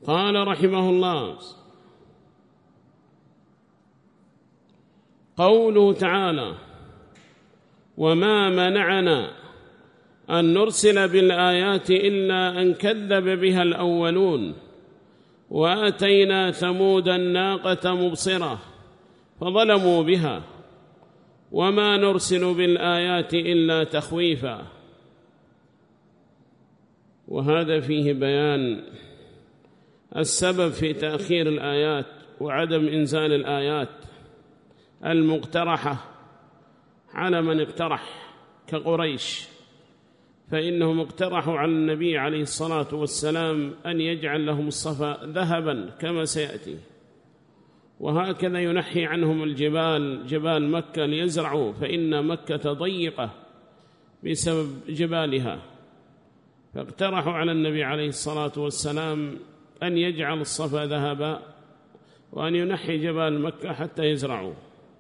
قال رحمه الله: قوله تعالى: وما منعنا أن نرسل بالآيات إلا أن كذب بها الأولون وآتينا ثمود الناقة مبصرة فظلموا بها وما نرسل بالآيات إلا تخويفا. وهذا فيه بيان السبب في تأخير الآيات وعدم إنزال الآيات المقترحة على من اقترح كقريش، فإنهم اقترحوا على النبي عليه الصلاة والسلام أن يجعل لهم الصفا ذهبا كما سيأتي، وهكذا ينحي عنهم الجبال، جبال مكة ليزرعوا، فإن مكة ضيقة بسبب جبالها، فاقترحوا على النبي عليه الصلاة والسلام أن يجعل الصفا ذهبا وأن ينحي جبال مكة حتى يزرعوا،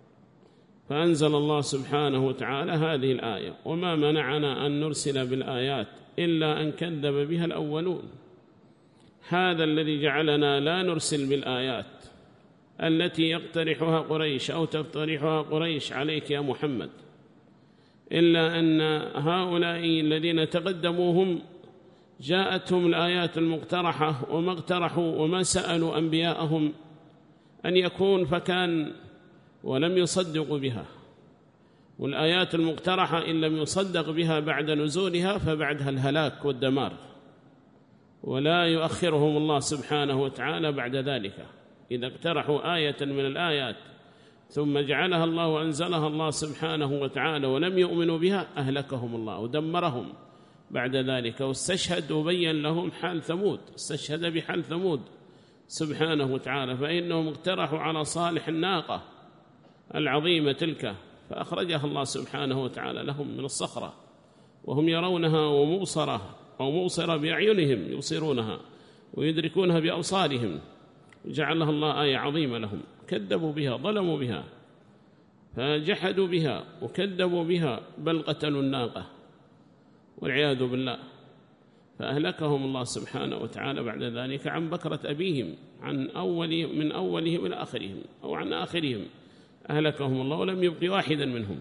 فأنزل الله سبحانه وتعالى هذه الآية: وما منعنا أن نرسل بالآيات إلا أن كذب بها الأولون. هذا الذي جعلنا لا نرسل بالآيات التي يقترحها قريش أو تقترحها قريش عليك يا محمد، إلا أن هؤلاء الذين تقدموهم جاءتهم الآيات المقترحة وما اقترحوا وما سألوا أنبياءهم أن يكون فكان ولم يصدقوا بها، والآيات المقترحة إن لم يصدق بها بعد نزولها فبعدها الهلاك والدمار، ولا يؤخرهم الله سبحانه وتعالى بعد ذلك. إذا اقترحوا آية من الآيات ثم جعلها الله وأنزلها الله سبحانه وتعالى ولم يؤمنوا بها أهلكهم الله ودمرهم بعد ذلك. واستشهد وبين لهم حال ثمود، استشهد بحال ثمود سبحانه وتعالى، فإنهم اقترحوا على صالح الناقة العظيمة تلك فأخرجها الله سبحانه وتعالى لهم من الصخرة وهم يرونها ومبصرة أو مبصرة بأعينهم يبصرونها ويدركونها بأبصارهم، جعلها الله آية عظيمة لهم. كذبوا بها، ظلموا بها، فجحدوا بها وكذبوا بها، بل قتلوا الناقة والعياذ بالله، فأهلكهم الله سبحانه وتعالى بعد ذلك عن بكرة أبيهم، من أولهم إلى آخرهم أو عن آخرهم، أهلكهم الله ولم يبقي واحدا منهم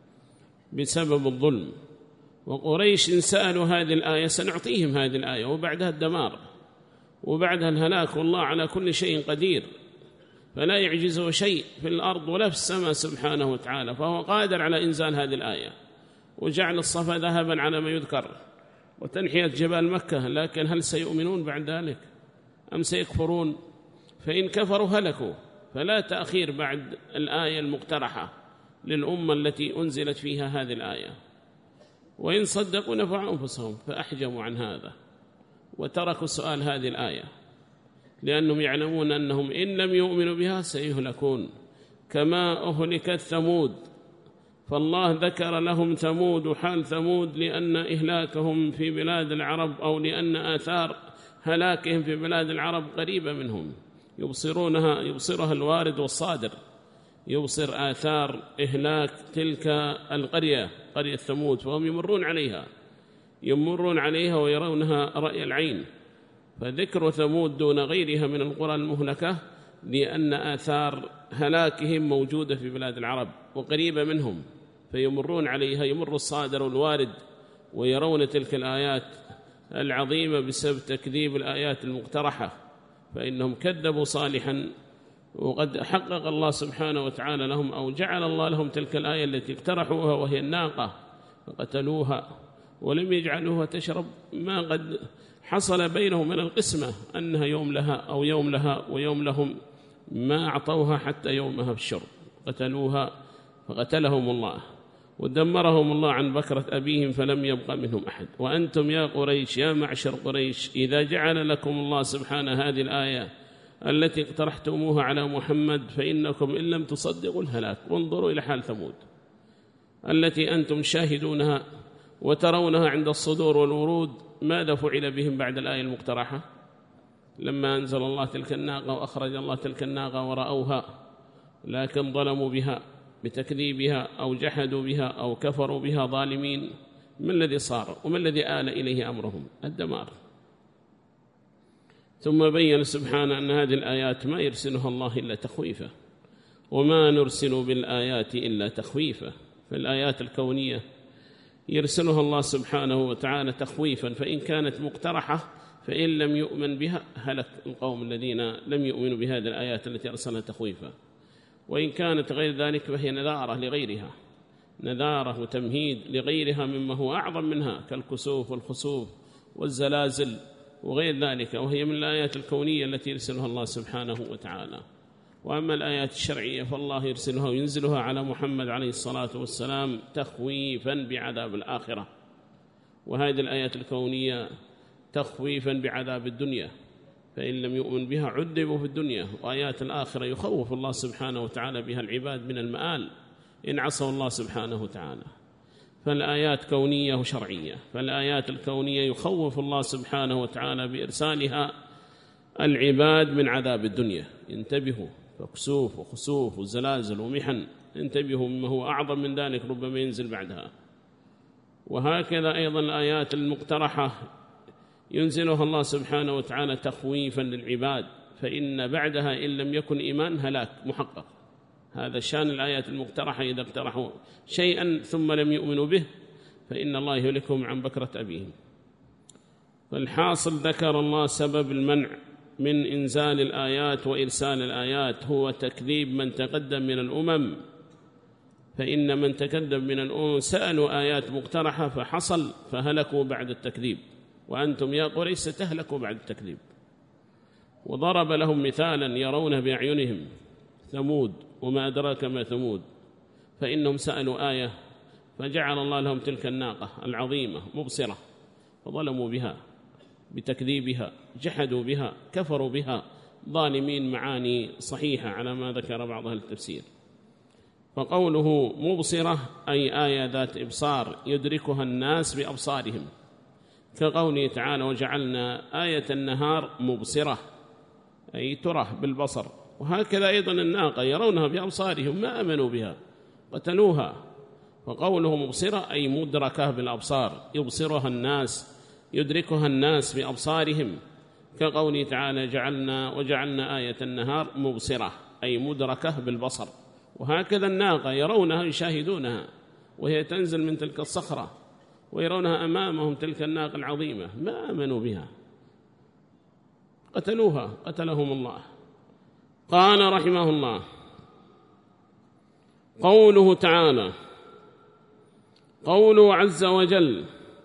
بسبب الظلم. وقريش سألوا هذه الآية سنعطيهم هذه الآية وبعدها الدمار وبعدها الهلاك، والله على كل شيء قدير، فلا يعجزه شيء في الأرض ولا في السماء سبحانه وتعالى، فهو قادر على إنزال هذه الآية وجعل الصفا ذهبا على ما يذكر وتنحية جبال مكة. لكن هل سيؤمنون بعد ذلك أم سيكفرون؟ فإن كفروا هلكوا، فلا تأخير بعد الآية المقترحة للأمة التي أنزلت فيها هذه الآية، وإن صدقوا نفعوا أنفسهم، فأحجموا عن هذا وتركوا سؤال هذه الآية، لأنهم يعلمون أنهم إن لم يؤمنوا بها سيهلكون كما أهلكت ثمود. فالله ذكر لهم ثمود وحال ثمود لأن إهلاكهم في بلاد العرب أو لأن آثار هلاكهم في بلاد العرب قريبة منهم، يبصرها الوارد والصادر، يبصر آثار إهلاك تلك القرية، قرية ثمود، فهم يمرون عليها ويرونها رأي العين. فذكر ثمود دون غيرها من القرى المهلكة لأن آثار هلاكهم موجودة في بلاد العرب وقريبة منهم، فيمرون عليها، يمر الصادر والوارد ويرون تلك الآيات العظيمة بسبب تكذيب الآيات المقترحة، فإنهم كذبوا صالحا، وقد حقق الله سبحانه وتعالى لهم أو جعل الله لهم تلك الآية التي اقترحوها وهي الناقة، فقتلوها ولم يجعلوها تشرب ما قد حصل بينهم من القسمة أنها يوم لها أو يوم لها ويوم لهم، ما أعطوها حتى يومها بالشرب، قتلوها فقتلهم الله ودمرهم الله عن بكرة أبيهم فلم يبقى منهم أحد. وأنتم يا قريش، يا معشر قريش، إذا جعل لكم الله سبحانه هذه الآية التي اقترحتموها على محمد فإنكم إن لم تصدقوا الهلاك. وانظروا إلى حال ثمود التي أنتم شاهدونها وترونها عند الصدور والورود، ماذا فعل بهم بعد الآية المقترحة لما أنزل الله تلك الناقة وأخرج الله تلك الناقة ورأوها، لكن ظلموا بها بتكذيبها أو جحدوا بها أو كفروا بها ظالمين. ما الذي صار وما الذي آل إليه أمرهم؟ الدمار. ثم بين سبحانه أن هذه الآيات ما يرسلها الله إلا تخويفا، وما نرسل بالآيات إلا تخويفا. فالآيات الكونية يرسلها الله سبحانه وتعالى تخويفا، فإن كانت مقترحة فإن لم يؤمن بها هلك القوم الذين لم يؤمنوا بهذه الآيات التي أرسلها تخويفا، وإن كانت غير ذلك فهي نذارة لغيرها، نذارة وتمهيد لغيرها مما هو أعظم منها كالكسوف والخسوف والزلازل وغير ذلك، وهي من الآيات الكونية التي يرسلها الله سبحانه وتعالى. وأما الآيات الشرعية فالله يرسلها وينزلها على محمد عليه الصلاة والسلام تخويفا بعذاب الآخرة، وهذه الآيات الكونية تخويفا بعذاب الدنيا، فإن لم يؤمن بها عذبوا في الدنيا، وآيات الآخرة يخوف الله سبحانه وتعالى بها العباد من المآل إن عصوا الله سبحانه وتعالى. فالآيات كونية وشرعية، فالآيات الكونية يخوف الله سبحانه وتعالى بإرسالها العباد من عذاب الدنيا، انتبهوا، فكسوف وخسوف وزلازل ومحن، انتبهوا مما هو أعظم من ذلك ربما ينزل بعدها. وهكذا أيضا الآيات المقترحة ينزلها الله سبحانه وتعالى تخويفا للعباد، فإن بعدها إن لم يكن إيمان هلاك محقق. هذا شان الآيات المقترحة، إذا اقترحوا شيئا ثم لم يؤمنوا به فإن الله يهلكهم عن بكرة أبيهم. فالحاصل ذكر الله سبب المنع من إنزال الآيات وإرسال الآيات هو تكذيب من تقدم من الأمم، فإن من تقدم من الأمم سألوا آيات مقترحة فحصل فهلكوا بعد التكذيب، وأنتم يا قريش ستهلكوا بعد التكذيب. وضرب لهم مثالا يرونه بأعينهم ثمود، وما أدراك ما ثمود، فإنهم سألوا آية فجعل الله لهم تلك الناقة العظيمة مبصرة، فظلموا بها بتكذيبها، جحدوا بها، كفروا بها، ظالمين، معاني صحيحة على ما ذكر بعض أهل التفسير. فقوله مبصرة أي آية ذات إبصار يدركها الناس بأبصارهم، كقوله تعالى وجعلنا آية النهار مبصرة أي ترى بالبصر. وهكذا أيضا الناقة يرونها بأبصارهم ما آمنوا بها قتلوها. فقوله مبصرة أي مدركة بالأبصار، يبصرها الناس، يدركها الناس بأبصارهم، كقوله تعالى وجعلنا آية النهار مبصرة أي مدركة بالبصر. وهكذا الناقة يرونها يشاهدونها وهي تنزل من تلك الصخرة ويرونها أمامهم تلك الناقة العظيمة، ما آمنوا بها قتلوها قتلهم الله. قال رحمه الله قوله تعالى قوله عز وجل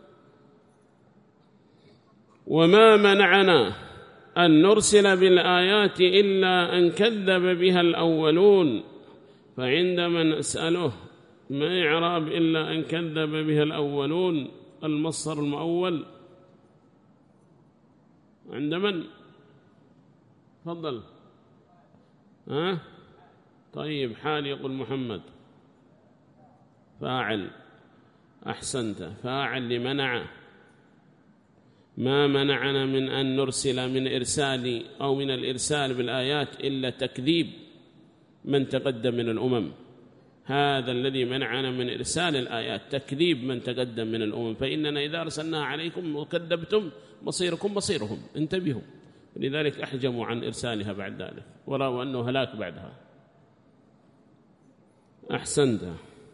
وما منعنا أن نرسل بالآيات إلا أن كذب بها الأولون، فعندما نسأله ما إعراب إلا أن كذب بها الأولون المصدر المؤول عند من؟ تفضل. طيب حال يقول محمد فاعل، أحسنت، فاعل لمنع. ما منعنا من أن نرسل من إرسال أو من الإرسال بالآيات إلا تكذيب من تقدم من الأمم، هذا الذي منعنا من إرسال الآيات تكذيب من تقدم من الأمم، فإننا إذا أرسلناها عليكم وكذبتم مصيركم مصيرهم، انتبهوا. لذلك أحجموا عن إرسالها بعد ذلك ورأوا أنه هلاك بعدها. أحسنت،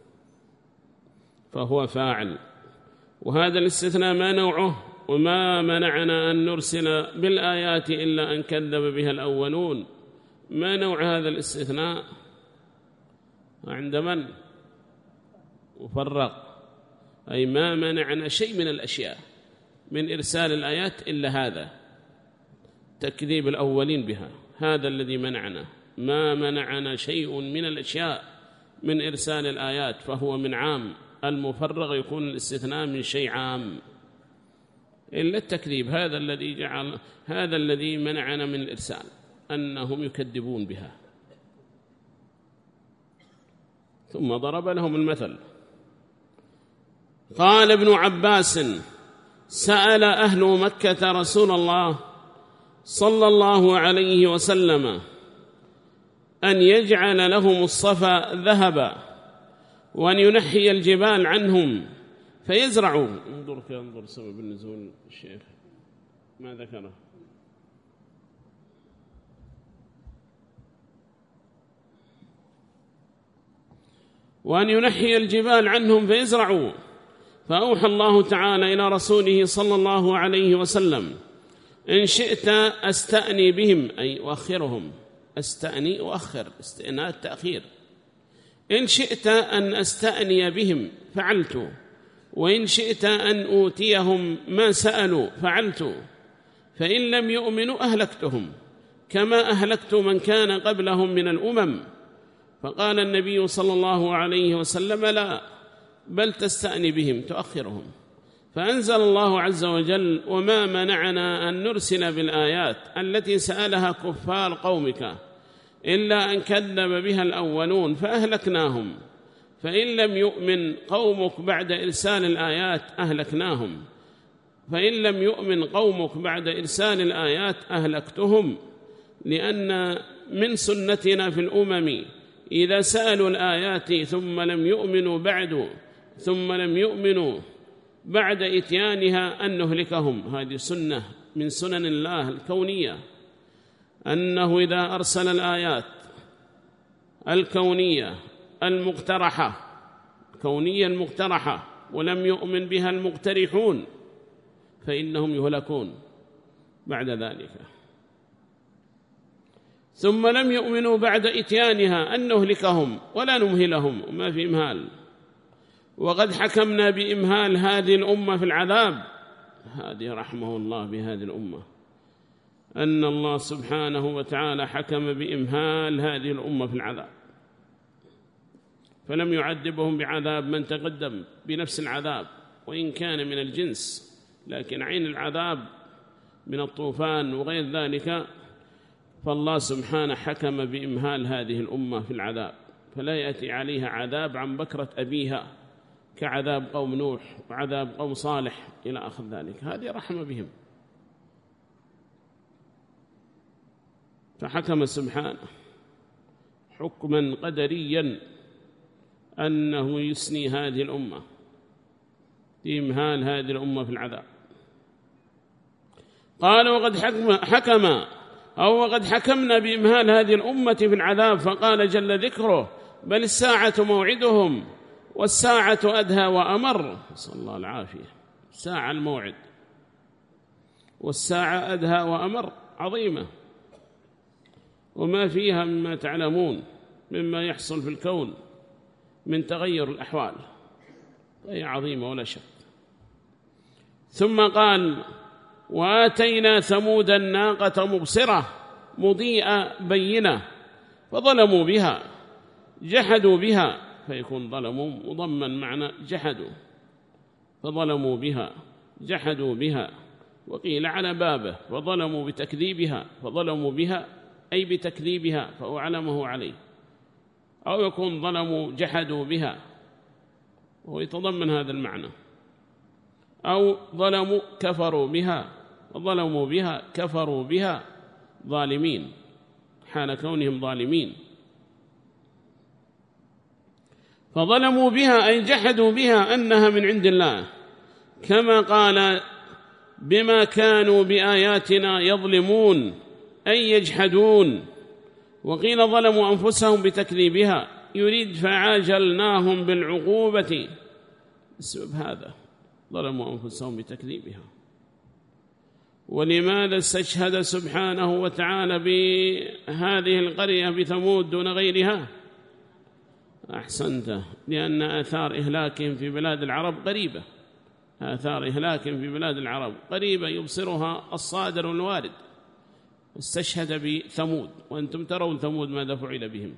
فهو فاعل. وهذا الاستثناء ما نوعه؟ وما منعنا أن نرسل بالآيات إلا أن كذب بها الأولون، ما نوع هذا الاستثناء؟ عند من؟ مفرق، أي ما منعنا شيء من الأشياء من إرسال الآيات إلا هذا تكذيب الأولين بها، هذا الذي منعنا. ما منعنا شيء من الأشياء من إرسال الآيات، فهو من عام. المفرغ يكون الاستثناء من شيء عام إلا التكذيب، هذا الذي منعنا من الإرسال أنهم يكذبون بها. ثم ضرب لهم المثل. قال ابن عباس سأل أهل مكة رسول الله صلى الله عليه وسلم أن يجعل لهم الصفا ذهبا وأن ينحي الجبال عنهم فيزرعوا. انظر سبب النزول الشيخ ما ذكره. وأن ينحي الجبال عنهم فيزرعوا. فأوحى الله تعالى إلى رسوله صلى الله عليه وسلم: إن شئت أستأني بهم، أي أؤخرهم، أستأني أؤخر، استئناء التأخير. إن شئت أن أستأني بهم فعلت، وإن شئت أن أوتيهم ما سألوا فعلت، فإن لم يؤمنوا أهلكتهم كما أهلكت من كان قبلهم من الأمم. فقال النبي صلى الله عليه وسلم: لا، بل تستأني بهم، تؤخرهم. فأنزل الله عز وجل: وما منعنا أن نرسل بالآيات التي سألها كفار قومك إلا أن كذب بها الأولون فأهلكناهم، فإن لم يؤمن قومك بعد إرسال الآيات أهلكناهم، فإن لم يؤمن قومك بعد إرسال الآيات أهلكتهم. لأن من سنتنا في الأمم إذا سألوا الآيات ثم لم يؤمنوا بعد إتيانها أن نهلكهم. هذه سنة من سنن الله الكونية، أنه إذا أرسل الآيات الكونية المقترحة كونيا المقترحة ولم يؤمن بها المقترحون فإنهم يهلكون بعد ذلك. ثم لم يؤمنوا بعد إتيانها أن نهلكهم ولا نمهلهم، وما في إمهال. وقد حكمنا بإمهال هذه الأمة في العذاب. هذه رحمه الله بهذه الأمة، أن الله سبحانه وتعالى حكم بإمهال هذه الأمة في العذاب، فلم يعذبهم بعذاب من تقدم بنفس العذاب وإن كان من الجنس، لكن عين العذاب من الطوفان وغير ذلك، فالله سبحانه حكم بإمهال هذه الأمة في العذاب، فلا يأتي عليها عذاب عن بكرة أبيها كعذاب قوم نوح وعذاب قوم صالح إلى آخر ذلك. هذه رحمة بهم. فحكم سبحانه حكما قدريا أنه يسني هذه الأمة بإمهال هذه الأمة في العذاب. قال: وقد حكمنا بإمهال هذه الأمة في العذاب. فقال جل ذكره: بل الساعة موعدهم والساعة أدهى وأمر. نسأل الله العافية. ساعة الموعد والساعة أدهى وأمر، عظيمة، وما فيها مما تعلمون مما يحصل في الكون من تغير الأحوال، هي عظيمة ولا شك. ثم قال: وآتينا ثمود الناقة مبصرة مضيئة بينة فظلموا بها جحدوا بها، فيكون ظلموا مضمن معنى جحدوا، فظلموا بها جحدوا بها، وقيل على بابه فظلموا بتكذيبها، فظلموا بها أي بتكذيبها فأعلمه عليه، أو يكون ظلموا جحدوا بها وهو يتضمن هذا المعنى، أو ظلموا كفروا بها وظلموا بها كفروا بها ظالمين حال كونهم ظالمين. فظلموا بها أي جحدوا بها أنها من عند الله، كما قال: بما كانوا بآياتنا يظلمون أي يجحدون. وقيل ظلموا أنفسهم بتكذيبها، يريد فعاجلناهم بالعقوبة، بسبب هذا ظلموا أنفسهم بتكذيبها. ولماذا استشهد سبحانه وتعالى بهذه القرية بثمود دون غيرها؟ أحسنت، لأن آثار إهلاكهم في بلاد العرب قريبة، آثار إهلاكهم في بلاد العرب قريبة يبصرها الصادر والوارد. استشهد بثمود، وأنتم ترون ثمود ماذا فعل بهم.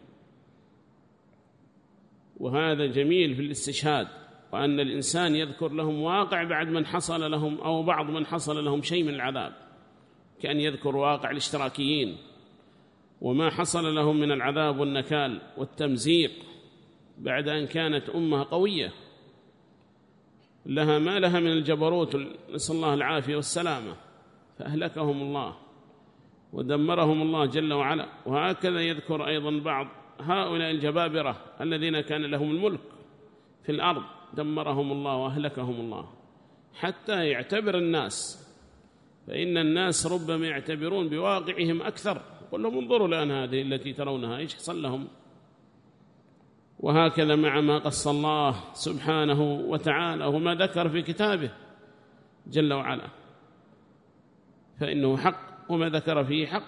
وهذا جميل في الاستشهاد، وأن الإنسان يذكر لهم واقع بعد من حصل لهم أو بعض من حصل لهم شيء من العذاب، كأن يذكر واقع الاشتراكيين وما حصل لهم من العذاب والنكال والتمزيق بعد أن كانت أمة قوية لها ما لها من الجبروت، نسأل الله العافية والسلامة، فأهلكهم الله ودمرهم الله جل وعلا. وهكذا يذكر أيضا بعض هؤلاء الجبابرة الذين كان لهم الملك في الأرض، دمرهم الله وأهلكهم الله، حتى يعتبر الناس، فإن الناس ربما يعتبرون بواقعهم أكثر. قل لهم: انظروا الآن هذه التي ترونها إيش حصل لهم، وهكذا مع ما قص الله سبحانه وتعالى وما ذكر في كتابه جل وعلا، فإنه حق وما ذكر فيه حق.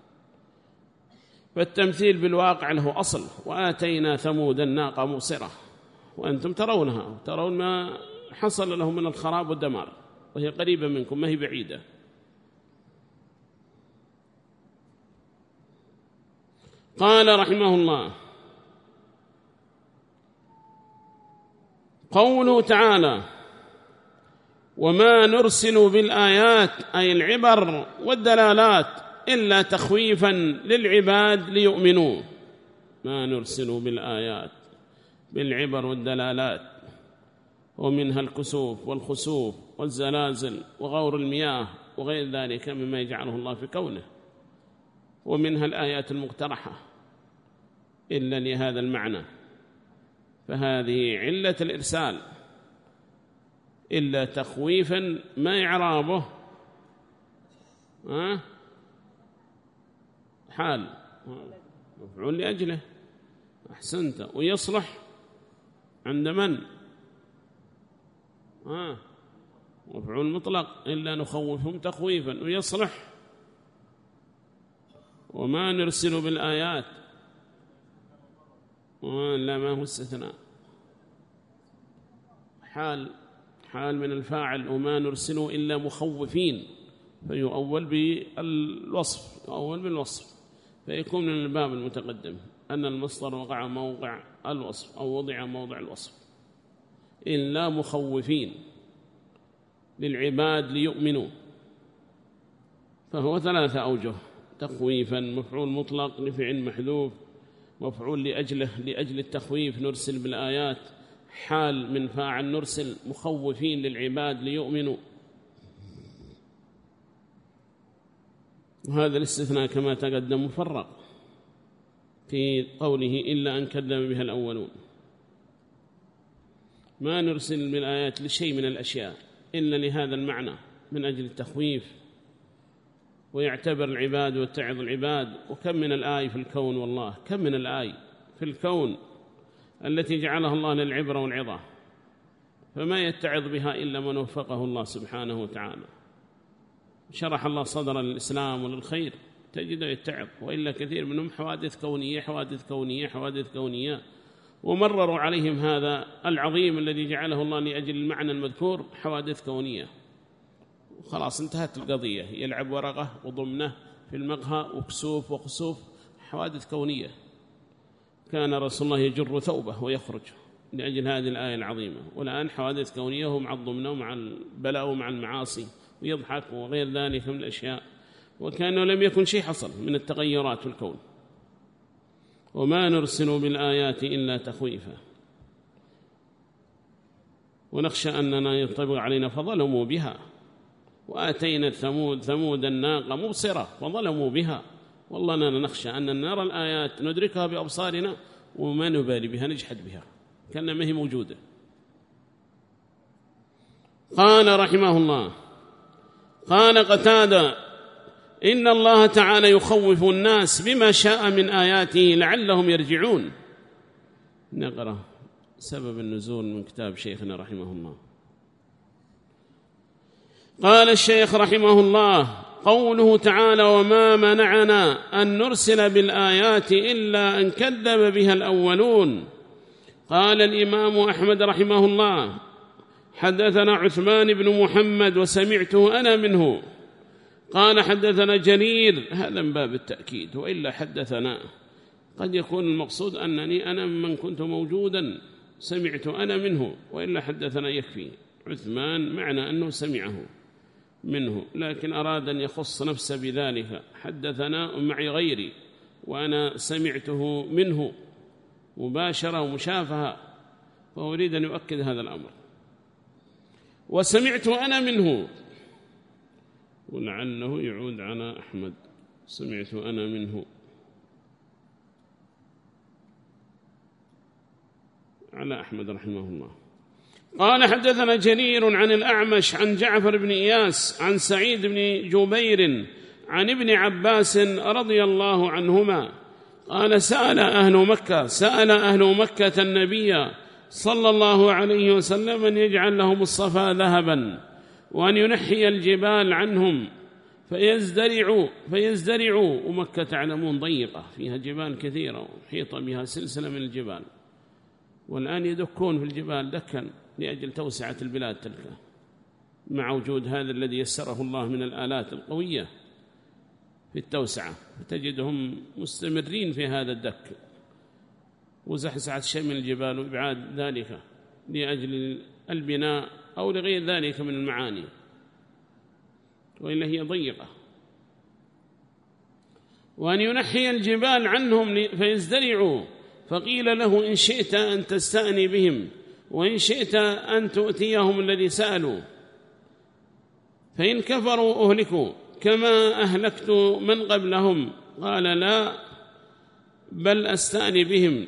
فالتمثيل بالواقع له أصل. وآتينا ثمود الناقة مبصرة، وأنتم ترونها، ترون ما حصل لهم من الخراب والدمار، وهي قريبة منكم ما هي بعيدة. قال رحمه الله: قوله تعالى: وما نرسل بالآيات أي العبر والدلالات إلا تخويفا للعباد ليؤمنوا. ما نرسل بالآيات بالعبر والدلالات، ومنها الكسوف والخسوف والزلازل وغور المياه وغير ذلك مما يجعله الله في كونه، ومنها الآيات المقترحة إلا لهذا المعنى. فهذه علة الإرسال، إلا تخويفا ما إعرابه حال مفعول لأجله. أحسنت. ويصلح عند من؟ مفعول مطلق، إلا نخوفهم تخويفا. ويصلح وما نرسل بالآيات، لا ما هو استثناء، حال من الفاعل، وما نرسل إلا مخوفين، فيؤول بالوصف، فيكون من الباب المتقدم أن المصدر وقع موقع الوصف أو وضع موضع الوصف. إلا مخوفين للعباد ليؤمنوا، فهو 3 أوجه: تخويفا، مفعول مطلق لفعل محذوف، مفعول لأجل التخويف نرسل بالآيات، حال من فاعل نرسل مخوفين للعباد ليؤمنوا. وهذا الاستثناء كما تقدم مفرق في قوله إلا أن كذب بها الأولون. ما نرسل بالآيات لشيء من الأشياء إلا لهذا المعنى من أجل التخويف، ويعتبر العباد ويتعظ العباد. وكم من الآي في الكون، والله كم من الآي في الكون التي جعلها الله للعبرة والعظة، فما يتعظ بها إلا من وفقه الله سبحانه وتعالى. شرح الله صدر للإسلام وللخير تجده يتعظ، وإلا كثير منهم حوادث كونية، ومرروا عليهم هذا العظيم الذي جعله الله لأجل المعنى المذكور حوادث كونية، وخلاص انتهت القضية. يلعب ورقة وضمنه في المقهى وكسوف وخسوف، حوادث كونية. كان رسول الله يجر ثوبه ويخرج لأجل هذه الآية العظيمة، والآن حوادث كونية ومع الضمنة ومع البلاء ومع المعاصي، ويضحك وغير ذلك من الأشياء، وكأنه لم يكن شيء حصل من التغيرات في الكون. وما نرسل بالآيات إلا تخويفا، ونخشى أننا يطبق علينا فظلموا بها. وآتينا ثمود الناقة مبصرة فظلموا بها. والله أننا نخشى أن نرى الآيات ندركها بأبصارنا وما نبالي بها، نجحد بها كأنها ما هي موجودة. قال رحمه الله: قال قتادة: إن الله تعالى يخوف الناس بما شاء من آياته لعلهم يرجعون. نقرأ سبب النزول من كتاب شيخنا رحمه الله. قال الشيخ رحمه الله: قوله تعالى: وما منعنا أن نرسل بالآيات إلا أن كذب بها الأولون. قال الإمام أحمد رحمه الله: حدثنا عثمان بن محمد وسمعته أنا منه. قال حدثنا جرير، هذا من باب التأكيد، وإلا حدثنا قد يكون المقصود أنني أنا من كنت موجودا سمعت أنا منه، وإلا حدثنا يكفي. عثمان معنى أنه سمعه منه، لكن أراد أن يخص نفسه بذلك: حدثنا معي غيري وأنا سمعته منه مباشرة ومشافهة، فأريد أن يؤكد هذا الأمر. وسمعت أنا منه، ولعله يعود على أحمد، سمعت أنا منه على أحمد رحمه الله. قال حدثنا جرير عن الأعمش عن جعفر بن إياس عن سعيد بن جبير عن ابن عباس رضي الله عنهما قال سأل أهل مكة النبي صلى الله عليه وسلم أن يجعل لهم الصفا ذهبا وأن ينحي الجبال عنهم فيزدرعوا. ومكة تعلمون ضيقة فيها جبال كثيرة وحيط بها سلسلة من الجبال، والآن يدكون في الجبال دكا لأجل توسعة البلاد تلك، مع وجود هذا الذي يسره الله من الآلات القوية في التوسعة، فتجدهم مستمرين في هذا الدك وزحزحة شيء من الجبال وإبعاد ذلك لأجل البناء أو لغير ذلك من المعاني، وإلا هي ضيقة. وأن ينحي الجبال عنهم فيزدرعوا، فقيل له إن شئت أن تستأني بهم وإن شئت أن تؤتيهم الذي سألوا، فإن كفروا أهلكوا كما أهلكت من قبلهم. قال لا بل أستأني بهم.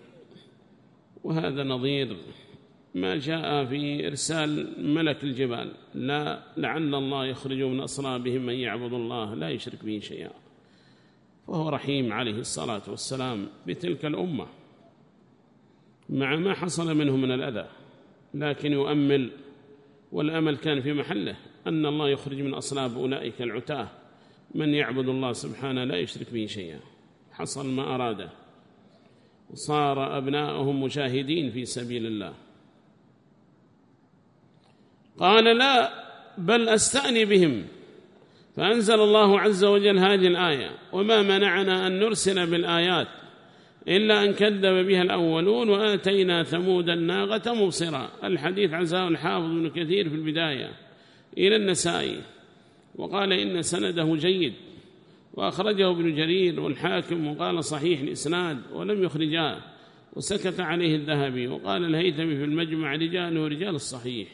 وهذا نظير ما جاء في إرسال ملك الجبال، لا لعل الله يخرج من أصلابهم من يعبد الله لا يشرك به شيئا. وهو رحيم عليه الصلاة والسلام بتلك الأمة مع ما حصل منه من الأذى، لكن يؤمل، والأمل كان في محله أن الله يخرج من أصلاب أولئك العتاه من يعبد الله سبحانه لا يشرك به شيئا. حصل ما أراده وصار أبناؤهم مجاهدين في سبيل الله. قال لا بل أستأني بهم، فأنزل الله عز وجل هذه الآية: وما منعنا أن نرسل بالآيات إلا أن كذب بها الأولون وآتينا ثمود الناقة مبصرا. الحديث عزاه الحافظ ابن كثير في البداية إلى النسائي، وقال إن سنده جيد، وأخرجه ابن جرير والحاكم وقال صحيح الإسناد، ولم يخرجاه، وسكت عليه الذهبي. وقال الهيثمي في المجمع رجاله رجال الصحيح.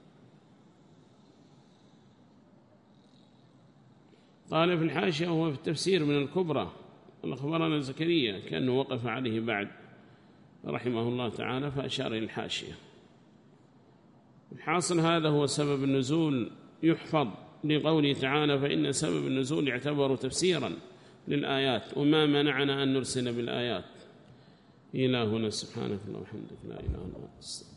قال في الحاشية وهو في التفسير من الكبرى: أخبرنا زكريا، كأنه وقف عليه بعد رحمه الله تعالى فأشار إلى الحاشية. الحاصل هذا هو سبب النزول، يحفظ لقوله تعالى: فإن سبب النزول يعتبر تفسيرا للآيات، وما منعنا أن نرسل بالآيات. إلهنا سبحانك اللهم وبحمدك لا إله إلا أنت.